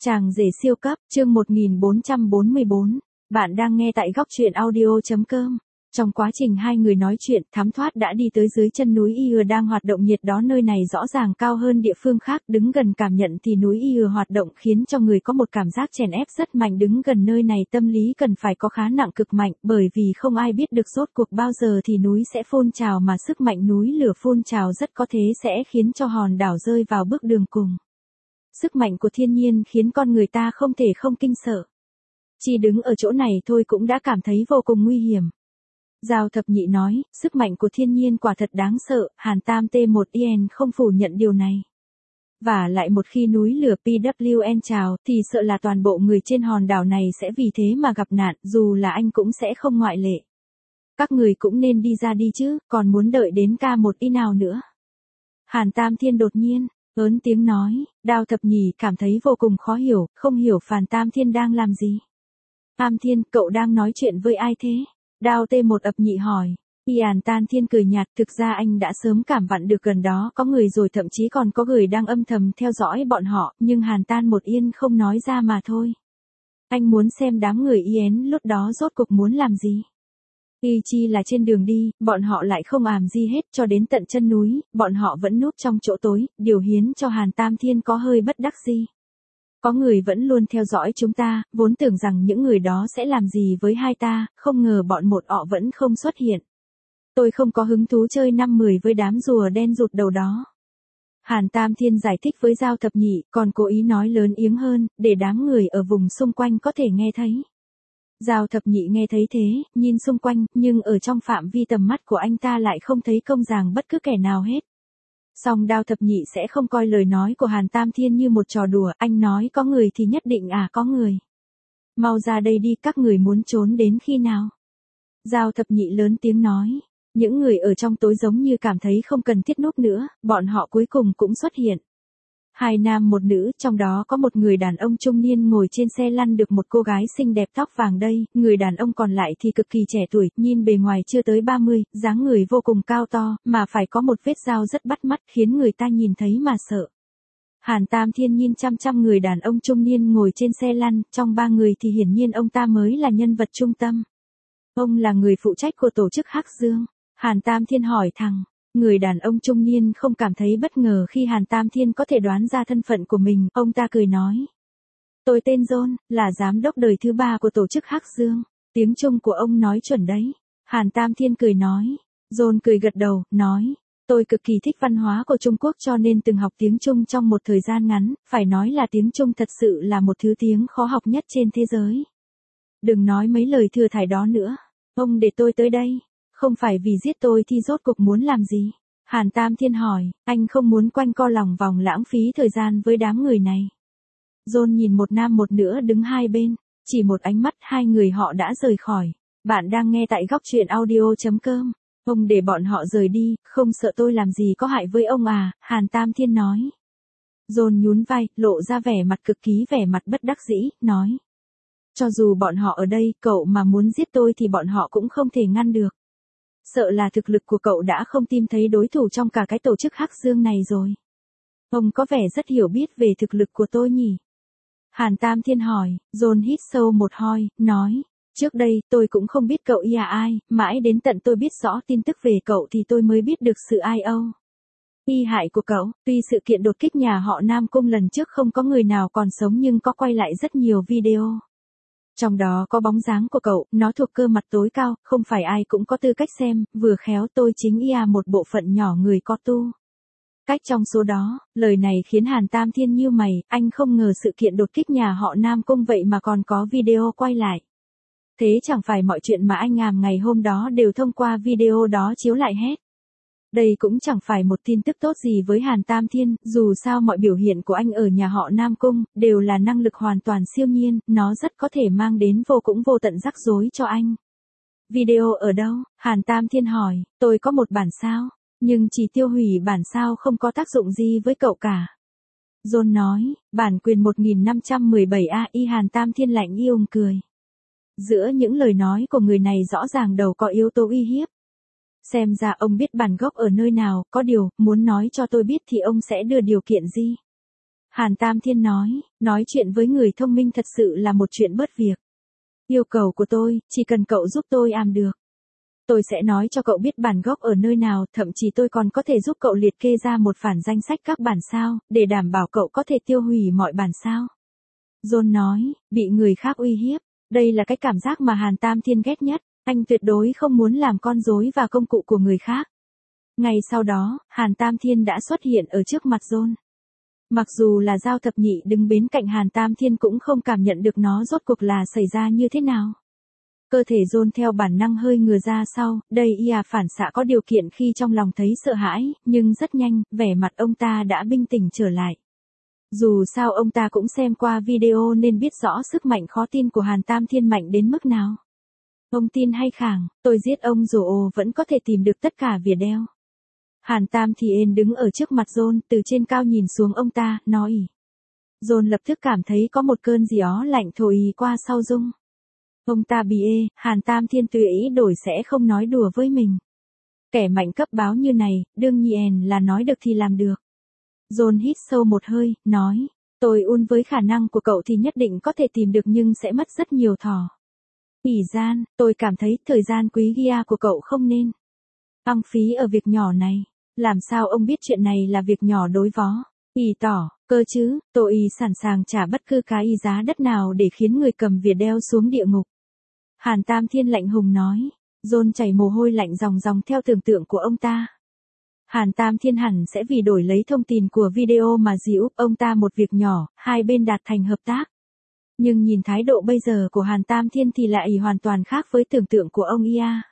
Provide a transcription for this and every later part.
Chàng rể siêu cấp, chương 1444. Bạn đang nghe tại góc truyện audio.com. Trong quá trình hai người nói chuyện, thám thoát đã đi tới dưới chân núi Ia đang hoạt động nhiệt đó, nơi này rõ ràng cao hơn địa phương khác, đứng gần cảm nhận thì núi Ia hoạt động khiến cho người có một cảm giác chèn ép rất mạnh, đứng gần nơi này tâm lý cần phải có khá nặng cực mạnh, bởi vì không ai biết được rốt cuộc bao giờ thì núi sẽ phun trào, mà sức mạnh núi lửa phun trào rất có thể sẽ khiến cho hòn đảo rơi vào bước đường cùng. Sức mạnh của thiên nhiên khiến con người ta không thể không kinh sợ. Chỉ đứng ở chỗ này thôi cũng đã cảm thấy vô cùng nguy hiểm. Giao Thập Nhị nói, sức mạnh của thiên nhiên quả thật đáng sợ, Hàn Tam T1IN không phủ nhận điều này. Và lại một khi núi lửa PWN trào thì sợ là toàn bộ người trên hòn đảo này sẽ vì thế mà gặp nạn, dù là anh cũng sẽ không ngoại lệ. Các người cũng nên đi ra đi chứ, còn muốn đợi đến K1I nào nữa. Hàn Tam Thiên đột nhiên ớn tiếng nói, Đao Thập Nhị cảm thấy vô cùng khó hiểu, không hiểu Hàn Tam Thiên đang làm gì. Tam Thiên, cậu đang nói chuyện với ai thế? Đao T1 ập nhị hỏi. Hàn Tam Thiên cười nhạt, thực ra anh đã sớm cảm vặn được gần đó có người rồi, thậm chí còn có người đang âm thầm theo dõi bọn họ, nhưng Hàn Tam một yên không nói ra mà thôi. Anh muốn xem đám người Yên lúc đó rốt cuộc muốn làm gì. Chi là trên đường đi, bọn họ lại không làm gì hết, cho đến tận chân núi, bọn họ vẫn núp trong chỗ tối, điều khiến cho Hàn Tam Thiên có hơi bất đắc dĩ. Có người vẫn luôn theo dõi chúng ta, vốn tưởng rằng những người đó sẽ làm gì với hai ta, không ngờ bọn một họ vẫn không xuất hiện. Tôi không có hứng thú chơi 5-10 với đám rùa đen rụt đầu đó. Hàn Tam Thiên giải thích với Giao Thập Nhị, còn cố ý nói lớn tiếng hơn, để đám người ở vùng xung quanh có thể nghe thấy. Giao Thập Nhị nghe thấy thế, nhìn xung quanh, nhưng ở trong phạm vi tầm mắt của anh ta lại không thấy công giàng bất cứ kẻ nào hết. Song Đao Thập Nhị sẽ không coi lời nói của Hàn Tam Thiên như một trò đùa, anh nói có người thì nhất định có người. Mau ra đây đi, các người muốn trốn đến khi nào? Giao Thập Nhị lớn tiếng nói. Những người ở trong tối giống như cảm thấy không cần thiết núp nữa, bọn họ cuối cùng cũng xuất hiện. Hai nam một nữ, trong đó có một người đàn ông trung niên ngồi trên xe lăn được một cô gái xinh đẹp tóc vàng đây, người đàn ông còn lại thì cực kỳ trẻ tuổi, nhìn bề ngoài chưa tới 30, dáng người vô cùng cao to, mà phải có một vết dao rất bắt mắt khiến người ta nhìn thấy mà sợ. Hàn Tam Thiên nhìn chăm chăm người đàn ông trung niên ngồi trên xe lăn, trong ba người thì hiển nhiên ông ta mới là nhân vật trung tâm. Ông là người phụ trách của tổ chức Hắc Dương. Hàn Tam Thiên hỏi thẳng. Người đàn ông trung niên không cảm thấy bất ngờ khi Hàn Tam Thiên có thể đoán ra thân phận của mình, ông ta cười nói. Tôi tên John, là giám đốc đời thứ 3 của tổ chức Hắc Dương. Tiếng Trung của ông nói chuẩn đấy. Hàn Tam Thiên cười nói. John cười gật đầu, nói. Tôi cực kỳ thích văn hóa của Trung Quốc cho nên từng học tiếng Trung trong một thời gian ngắn, phải nói là tiếng Trung thật sự là một thứ tiếng khó học nhất trên thế giới. Đừng nói mấy lời thừa thải đó nữa. Ông để tôi tới đây. Không phải vì giết tôi thì rốt cuộc muốn làm gì? Hàn Tam Thiên hỏi, anh không muốn quanh co lòng vòng lãng phí thời gian với đám người này. John nhìn một nam một nữ đứng hai bên, chỉ một ánh mắt hai người họ đã rời khỏi. Bạn đang nghe tại góc truyện audio.com. Ông để bọn họ rời đi, không sợ tôi làm gì có hại với ông à? Hàn Tam Thiên nói. John nhún vai, lộ ra vẻ mặt cực kỳ vẻ mặt bất đắc dĩ, nói. Cho dù bọn họ ở đây, cậu mà muốn giết tôi thì bọn họ cũng không thể ngăn được. Sợ là thực lực của cậu đã không tìm thấy đối thủ trong cả cái tổ chức Hắc Dương này rồi. Ông có vẻ rất hiểu biết về thực lực của tôi nhỉ? Hàn Tam Thiên hỏi, John hít sâu một hơi, nói. Trước đây, tôi cũng không biết cậu là ai, mãi đến tận tôi biết rõ tin tức về cậu thì tôi mới biết được sự ai âu. Y hại của cậu, tuy sự kiện đột kích nhà họ Nam Cung lần trước không có người nào còn sống nhưng có quay lại rất nhiều video. Trong đó có bóng dáng của cậu, nó thuộc cơ mặt tối cao, không phải ai cũng có tư cách xem, vừa khéo tôi chính một bộ phận nhỏ người có tu. Cách trong số đó, lời này khiến Hàn Tam Thiên nhíu mày, anh không ngờ sự kiện đột kích nhà họ Nam Cung vậy mà còn có video quay lại. Thế chẳng phải mọi chuyện mà anh làm ngày hôm đó đều thông qua video đó chiếu lại hết. Đây cũng chẳng phải một tin tức tốt gì với Hàn Tam Thiên, dù sao mọi biểu hiện của anh ở nhà họ Nam Cung, đều là năng lực hoàn toàn siêu nhiên, nó rất có thể mang đến vô tận rắc rối cho anh. Video ở đâu? Hàn Tam Thiên hỏi, tôi có một bản sao, nhưng chỉ tiêu hủy bản sao không có tác dụng gì với cậu cả. John nói, bản quyền 1517 AI. Hàn Tam Thiên lạnh lùng cười. Giữa những lời nói của người này rõ ràng đầu có yếu tố uy hiếp. Xem ra ông biết bản gốc ở nơi nào, có điều, muốn nói cho tôi biết thì ông sẽ đưa điều kiện gì? Hàn Tam Thiên nói chuyện với người thông minh thật sự là một chuyện bớt việc. Yêu cầu của tôi, chỉ cần cậu giúp tôi am được. Tôi sẽ nói cho cậu biết bản gốc ở nơi nào, thậm chí tôi còn có thể giúp cậu liệt kê ra một bản danh sách các bản sao, để đảm bảo cậu có thể tiêu hủy mọi bản sao. John nói, bị người khác uy hiếp. Đây là cái cảm giác mà Hàn Tam Thiên ghét nhất, anh tuyệt đối không muốn làm con rối và công cụ của người khác. Ngay sau đó, Hàn Tam Thiên đã xuất hiện ở trước mặt John. Mặc dù là Giao Thập Nhị đứng bên cạnh Hàn Tam Thiên cũng không cảm nhận được nó rốt cuộc là xảy ra như thế nào. Cơ thể John theo bản năng hơi ngửa ra sau, đây phản xạ có điều kiện khi trong lòng thấy sợ hãi, nhưng rất nhanh, vẻ mặt ông ta đã bình tĩnh trở lại. Dù sao ông ta cũng xem qua video nên biết rõ sức mạnh khó tin của Hàn Tam Thiên mạnh đến mức nào. Ông tin hay khảng, tôi giết ông rồi vẫn có thể tìm được tất cả video. Hàn Tam Thiên đứng ở trước mặt John, từ trên cao nhìn xuống ông ta, nói. John lập tức cảm thấy có một cơn gió lạnh thổi qua sau Dung. Ông ta bị Hàn Tam Thiên tùy ý đổi sẽ không nói đùa với mình. Kẻ mạnh cấp báo như này, đương nhiên là nói được thì làm được. John hít sâu một hơi, nói, tôi với khả năng của cậu thì nhất định có thể tìm được nhưng sẽ mất rất nhiều thỏ. Gian, tôi cảm thấy thời gian quý gia của cậu không nên băng phí ở việc nhỏ này. Làm sao ông biết chuyện này là việc nhỏ đối vó? Tỏ, cơ chứ, tôi sẵn sàng trả bất cứ cái giá đất nào để khiến người cầm video xuống địa ngục. Hàn Tam Thiên lạnh hùng nói. John chảy mồ hôi lạnh ròng ròng theo tưởng tượng của ông ta. Hàn Tam Thiên hẳn sẽ vì đổi lấy thông tin của video mà dịu ông ta một việc nhỏ, hai bên đạt thành hợp tác. Nhưng nhìn thái độ bây giờ của Hàn Tam Thiên thì lại hoàn toàn khác với tưởng tượng của ông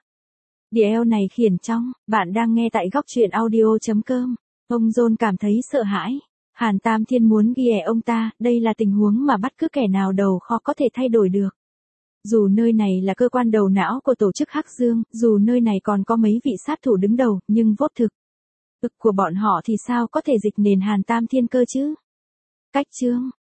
Video này khiển trong, bạn đang nghe tại góc truyện audio.com. Ông John cảm thấy sợ hãi. Hàn Tam Thiên muốn ghẻ ông ta, đây là tình huống mà bất cứ kẻ nào đầu khó có thể thay đổi được. Dù nơi này là cơ quan đầu não của tổ chức Hắc Dương, dù nơi này còn có mấy vị sát thủ đứng đầu, nhưng vô thực của bọn họ thì sao có thể dịch nền Hàn Tam Thiên cơ chứ? Cách chương